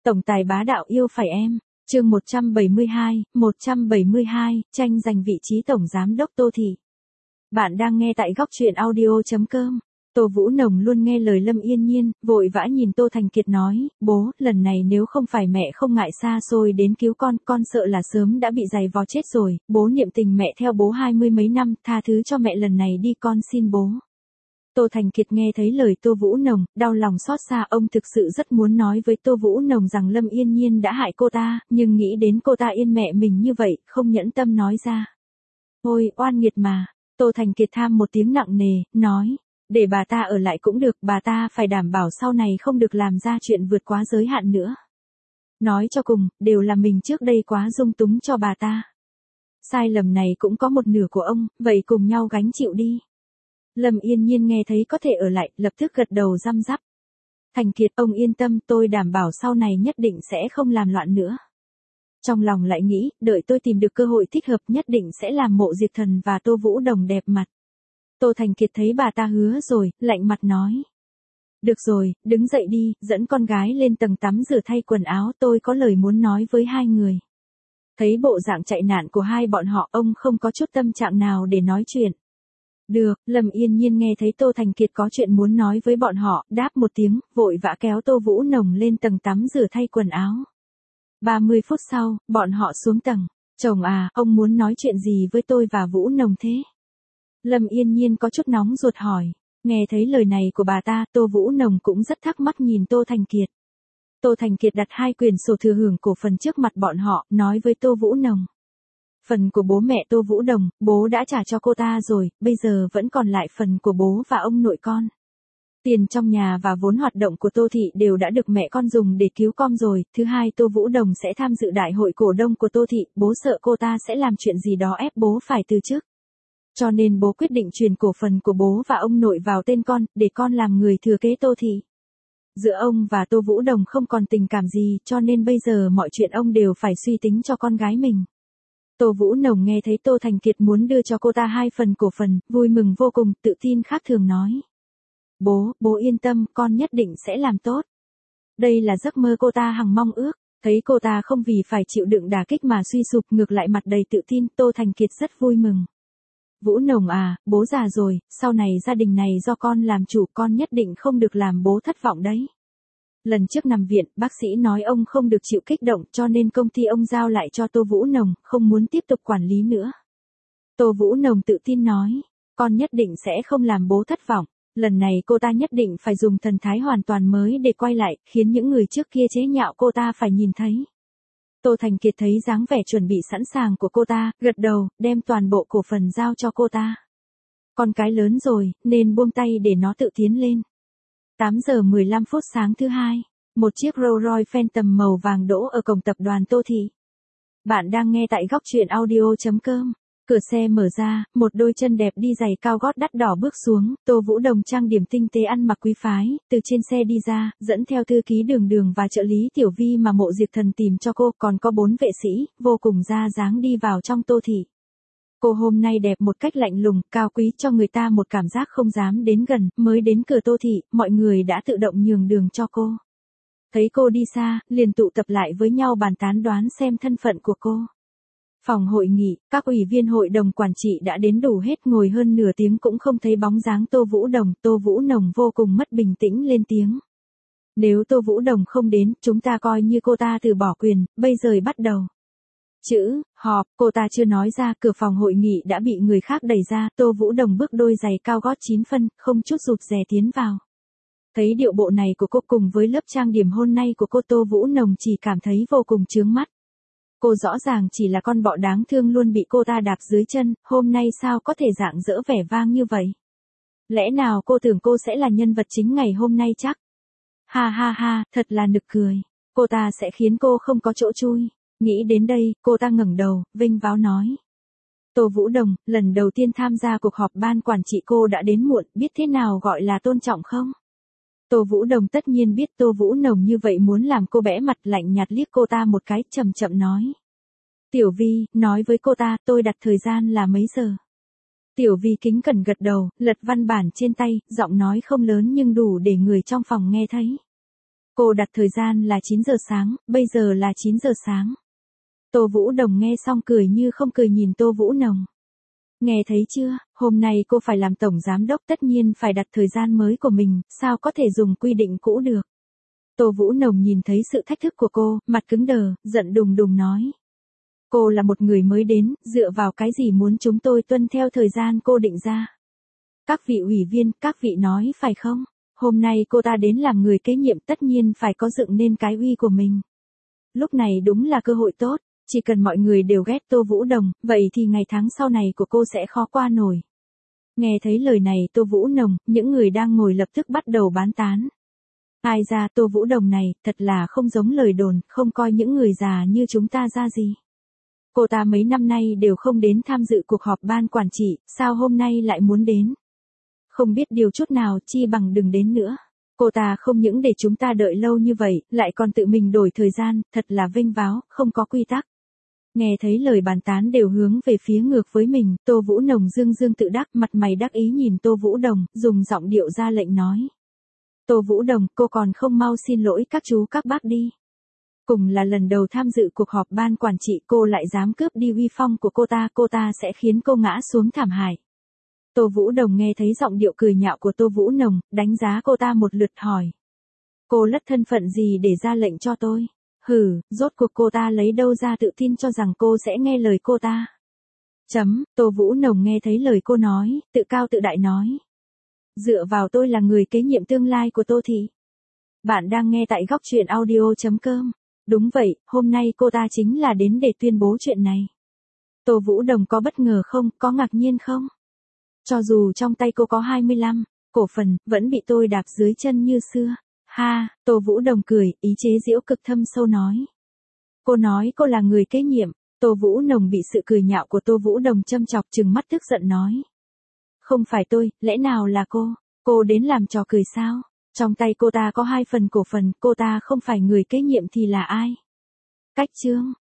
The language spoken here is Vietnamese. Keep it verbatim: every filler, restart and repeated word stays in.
Tổng tài bá đạo yêu phải em. Chương một trăm bảy mươi hai, một trăm bảy mươi hai, tranh giành vị trí tổng giám đốc Tô Thị. Bạn đang nghe tại góc truyện audio chấm com. Tô Vũ Nồng luôn nghe lời Lâm Yên Nhiên, vội vã nhìn Tô Thành Kiệt nói, bố, lần này nếu không phải mẹ không ngại xa xôi đến cứu con, con sợ là sớm đã bị giày vò chết rồi, bố niệm tình mẹ theo bố hai mươi mấy năm, tha thứ cho mẹ lần này đi con xin bố. Tô Thành Kiệt nghe thấy lời Tô Vũ Nồng, đau lòng xót xa, ông thực sự rất muốn nói với Tô Vũ Nồng rằng Lâm Yên Nhiên đã hại cô ta, nhưng nghĩ đến cô ta yên mẹ mình như vậy, không nhẫn tâm nói ra. Ôi, oan nghiệt mà. Tô Thành Kiệt tham một tiếng nặng nề, nói, để bà ta ở lại cũng được, bà ta phải đảm bảo sau này không được làm ra chuyện vượt quá giới hạn nữa. Nói cho cùng, đều là mình trước đây quá dung túng cho bà ta. Sai lầm này cũng có một nửa của ông, vậy cùng nhau gánh chịu đi. Lâm Yên Nhiên nghe thấy có thể ở lại, lập tức gật đầu răm rắp. Thành Kiệt, ông yên tâm, tôi đảm bảo sau này nhất định sẽ không làm loạn nữa. Trong lòng lại nghĩ, đợi tôi tìm được cơ hội thích hợp nhất định sẽ làm Mộ Diệp Thần và Tô Vũ Đồng đẹp mặt. Tô Thành Kiệt thấy bà ta hứa rồi, lạnh mặt nói. Được rồi, đứng dậy đi, dẫn con gái lên tầng tắm rửa thay quần áo, tôi có lời muốn nói với hai người. Thấy bộ dạng chạy nạn của hai bọn họ, ông không có chút tâm trạng nào để nói chuyện. Được, Lâm Yên Nhiên nghe thấy Tô Thành Kiệt có chuyện muốn nói với bọn họ, đáp một tiếng, vội vã kéo Tô Vũ Nồng lên tầng tắm rửa thay quần áo. ba mươi phút sau, bọn họ xuống tầng. Chồng à, ông muốn nói chuyện gì với tôi và Vũ Nồng thế? Lâm Yên Nhiên có chút nóng ruột hỏi. Nghe thấy lời này của bà ta, Tô Vũ Nồng cũng rất thắc mắc nhìn Tô Thành Kiệt. Tô Thành Kiệt đặt hai quyền sổ thừa hưởng cổ phần trước mặt bọn họ, nói với Tô Vũ Nồng. Phần của bố mẹ Tô Vũ Đồng, bố đã trả cho cô ta rồi, bây giờ vẫn còn lại phần của bố và ông nội con. Tiền trong nhà và vốn hoạt động của Tô Thị đều đã được mẹ con dùng để cứu con rồi. Thứ hai, Tô Vũ Đồng sẽ tham dự đại hội cổ đông của Tô Thị, bố sợ cô ta sẽ làm chuyện gì đó ép bố phải từ chức. Cho nên bố quyết định truyền cổ phần của bố và ông nội vào tên con, để con làm người thừa kế Tô Thị. Giữa ông và Tô Vũ Đồng không còn tình cảm gì, cho nên bây giờ mọi chuyện ông đều phải suy tính cho con gái mình. Tô Vũ Nồng nghe thấy Tô Thành Kiệt muốn đưa cho cô ta hai phần cổ phần, vui mừng vô cùng, tự tin khác thường nói. Bố, bố yên tâm, con nhất định sẽ làm tốt. Đây là giấc mơ cô ta hằng mong ước, thấy cô ta không vì phải chịu đựng đả kích mà suy sụp, ngược lại mặt đầy tự tin, Tô Thành Kiệt rất vui mừng. Vũ Nồng à, bố già rồi, sau này gia đình này do con làm chủ, con nhất định không được làm bố thất vọng đấy. Lần trước nằm viện, bác sĩ nói ông không được chịu kích động, cho nên công ty ông giao lại cho Tô Vũ Nồng, không muốn tiếp tục quản lý nữa. Tô Vũ Nồng tự tin nói, con nhất định sẽ không làm bố thất vọng. Lần này cô ta nhất định phải dùng thần thái hoàn toàn mới để quay lại, khiến những người trước kia chế nhạo cô ta phải nhìn thấy. Tô Thành Kiệt thấy dáng vẻ chuẩn bị sẵn sàng của cô ta, gật đầu, đem toàn bộ cổ phần giao cho cô ta. Con cái lớn rồi, nên buông tay để nó tự tiến lên. tám giờ mười lăm phút sáng thứ hai, một chiếc Rolls Royce Phantom màu vàng đỗ ở cổng tập đoàn Tô Thị. Bạn đang nghe tại góc truyện audio chấm com. Cửa xe mở ra, một đôi chân đẹp đi giày cao gót đắt đỏ bước xuống, Tô Vũ Đồng trang điểm tinh tế ăn mặc quý phái, từ trên xe đi ra, dẫn theo thư ký Đường Đường và trợ lý Tiểu Vi mà Mộ Diệp Thần tìm cho cô, còn có bốn vệ sĩ, vô cùng ra dáng đi vào trong Tô Thị. Cô hôm nay đẹp một cách lạnh lùng, cao quý cho người ta một cảm giác không dám đến gần, mới đến cửa Tô Thị, mọi người đã tự động nhường đường cho cô. Thấy cô đi xa, liền tụ tập lại với nhau bàn tán đoán xem thân phận của cô. Phòng hội nghị, các ủy viên hội đồng quản trị đã đến đủ hết, ngồi hơn nửa tiếng cũng không thấy bóng dáng Tô Vũ Đồng, Tô Vũ Nồng vô cùng mất bình tĩnh lên tiếng. Nếu Tô Vũ Đồng không đến, chúng ta coi như cô ta từ bỏ quyền, bây giờ bắt đầu. Chữ, họp, cô ta chưa nói ra, cửa phòng hội nghị đã bị người khác đẩy ra, Tô Vũ Đồng bước đôi giày cao gót chín phân, không chút rụt rè tiến vào. Thấy điệu bộ này của cô cùng với lớp trang điểm hôm nay của cô, Tô Vũ Nồng chỉ cảm thấy vô cùng chướng mắt. Cô rõ ràng chỉ là con bọ đáng thương luôn bị cô ta đạp dưới chân, hôm nay sao có thể rạng rỡ vẻ vang như vậy? Lẽ nào cô tưởng cô sẽ là nhân vật chính ngày hôm nay chắc? Ha ha ha, thật là nực cười. Cô ta sẽ khiến cô không có chỗ chui. Nghĩ đến đây, cô ta ngẩng đầu, vênh váo nói. Tô Vũ Đồng, lần đầu tiên tham gia cuộc họp ban quản trị cô đã đến muộn, biết thế nào gọi là tôn trọng không? Tô Vũ Đồng tất nhiên biết Tô Vũ Nồng như vậy muốn làm cô bẽ mặt, lạnh nhạt liếc cô ta một cái, chậm chậm nói. Tiểu Vi, nói với cô ta, tôi đặt thời gian là mấy giờ? Tiểu Vi kính cẩn gật đầu, lật văn bản trên tay, giọng nói không lớn nhưng đủ để người trong phòng nghe thấy. Cô đặt thời gian là chín giờ sáng, bây giờ là chín giờ sáng. Tô Vũ Đồng nghe xong cười như không cười nhìn Tô Vũ Nồng. Nghe thấy chưa, hôm nay cô phải làm tổng giám đốc tất nhiên phải đặt thời gian mới của mình, sao có thể dùng quy định cũ được. Tô Vũ Nồng nhìn thấy sự thách thức của cô, mặt cứng đờ, giận đùng đùng nói. Cô là một người mới đến, dựa vào cái gì muốn chúng tôi tuân theo thời gian cô định ra. Các vị ủy viên, các vị nói phải không? Hôm nay cô ta đến làm người kế nhiệm tất nhiên phải có dựng nên cái uy của mình. Lúc này đúng là cơ hội tốt, chỉ cần mọi người đều ghét Tô Vũ Đồng, vậy thì ngày tháng sau này của cô sẽ khó qua nổi. Nghe thấy lời này Tô Vũ Nồng, những người đang ngồi lập tức bắt đầu bán tán. Ai ra Tô Vũ Đồng này, thật là không giống lời đồn, không coi những người già như chúng ta ra gì. Cô ta mấy năm nay đều không đến tham dự cuộc họp ban quản trị, sao hôm nay lại muốn đến? Không biết điều chút nào, chi bằng đừng đến nữa. Cô ta không những để chúng ta đợi lâu như vậy, lại còn tự mình đổi thời gian, thật là vênh váo, không có quy tắc. Nghe thấy lời bàn tán đều hướng về phía ngược với mình, Tô Vũ Nồng dương dương tự đắc, mặt mày đắc ý nhìn Tô Vũ Đồng, dùng giọng điệu ra lệnh nói. Tô Vũ Đồng, cô còn không mau xin lỗi các chú các bác đi. Cùng là lần đầu tham dự cuộc họp ban quản trị cô lại dám cướp đi uy phong của cô ta, cô ta sẽ khiến cô ngã xuống thảm hại. Tô Vũ Đồng nghe thấy giọng điệu cười nhạo của Tô Vũ Nồng, đánh giá cô ta một lượt hỏi. Cô lất thân phận gì để ra lệnh cho tôi? Hừ, rốt cuộc cô ta lấy đâu ra tự tin cho rằng cô sẽ nghe lời cô ta? Chấm, Tô Vũ Nồng nghe thấy lời cô nói, tự cao tự đại nói. Dựa vào tôi là người kế nhiệm tương lai của Tô Thị. Bạn đang nghe tại góc truyện audio chấm com. Đúng vậy, hôm nay cô ta chính là đến để tuyên bố chuyện này. Tô Vũ Đồng có bất ngờ không, có ngạc nhiên không? Cho dù trong tay cô có hai mươi lăm cổ phần, vẫn bị tôi đạp dưới chân như xưa. Ha, Tô Vũ Đồng cười, ý chế giễu cực thâm sâu nói. Cô nói cô là người kế nhiệm, Tô Vũ Nồng bị sự cười nhạo của Tô Vũ Đồng châm chọc trừng mắt tức giận nói. Không phải tôi, lẽ nào là cô? Cô đến làm trò cười sao? Trong tay cô ta có hai phần cổ phần, cô ta không phải người kế nhiệm thì là ai? Cách chương.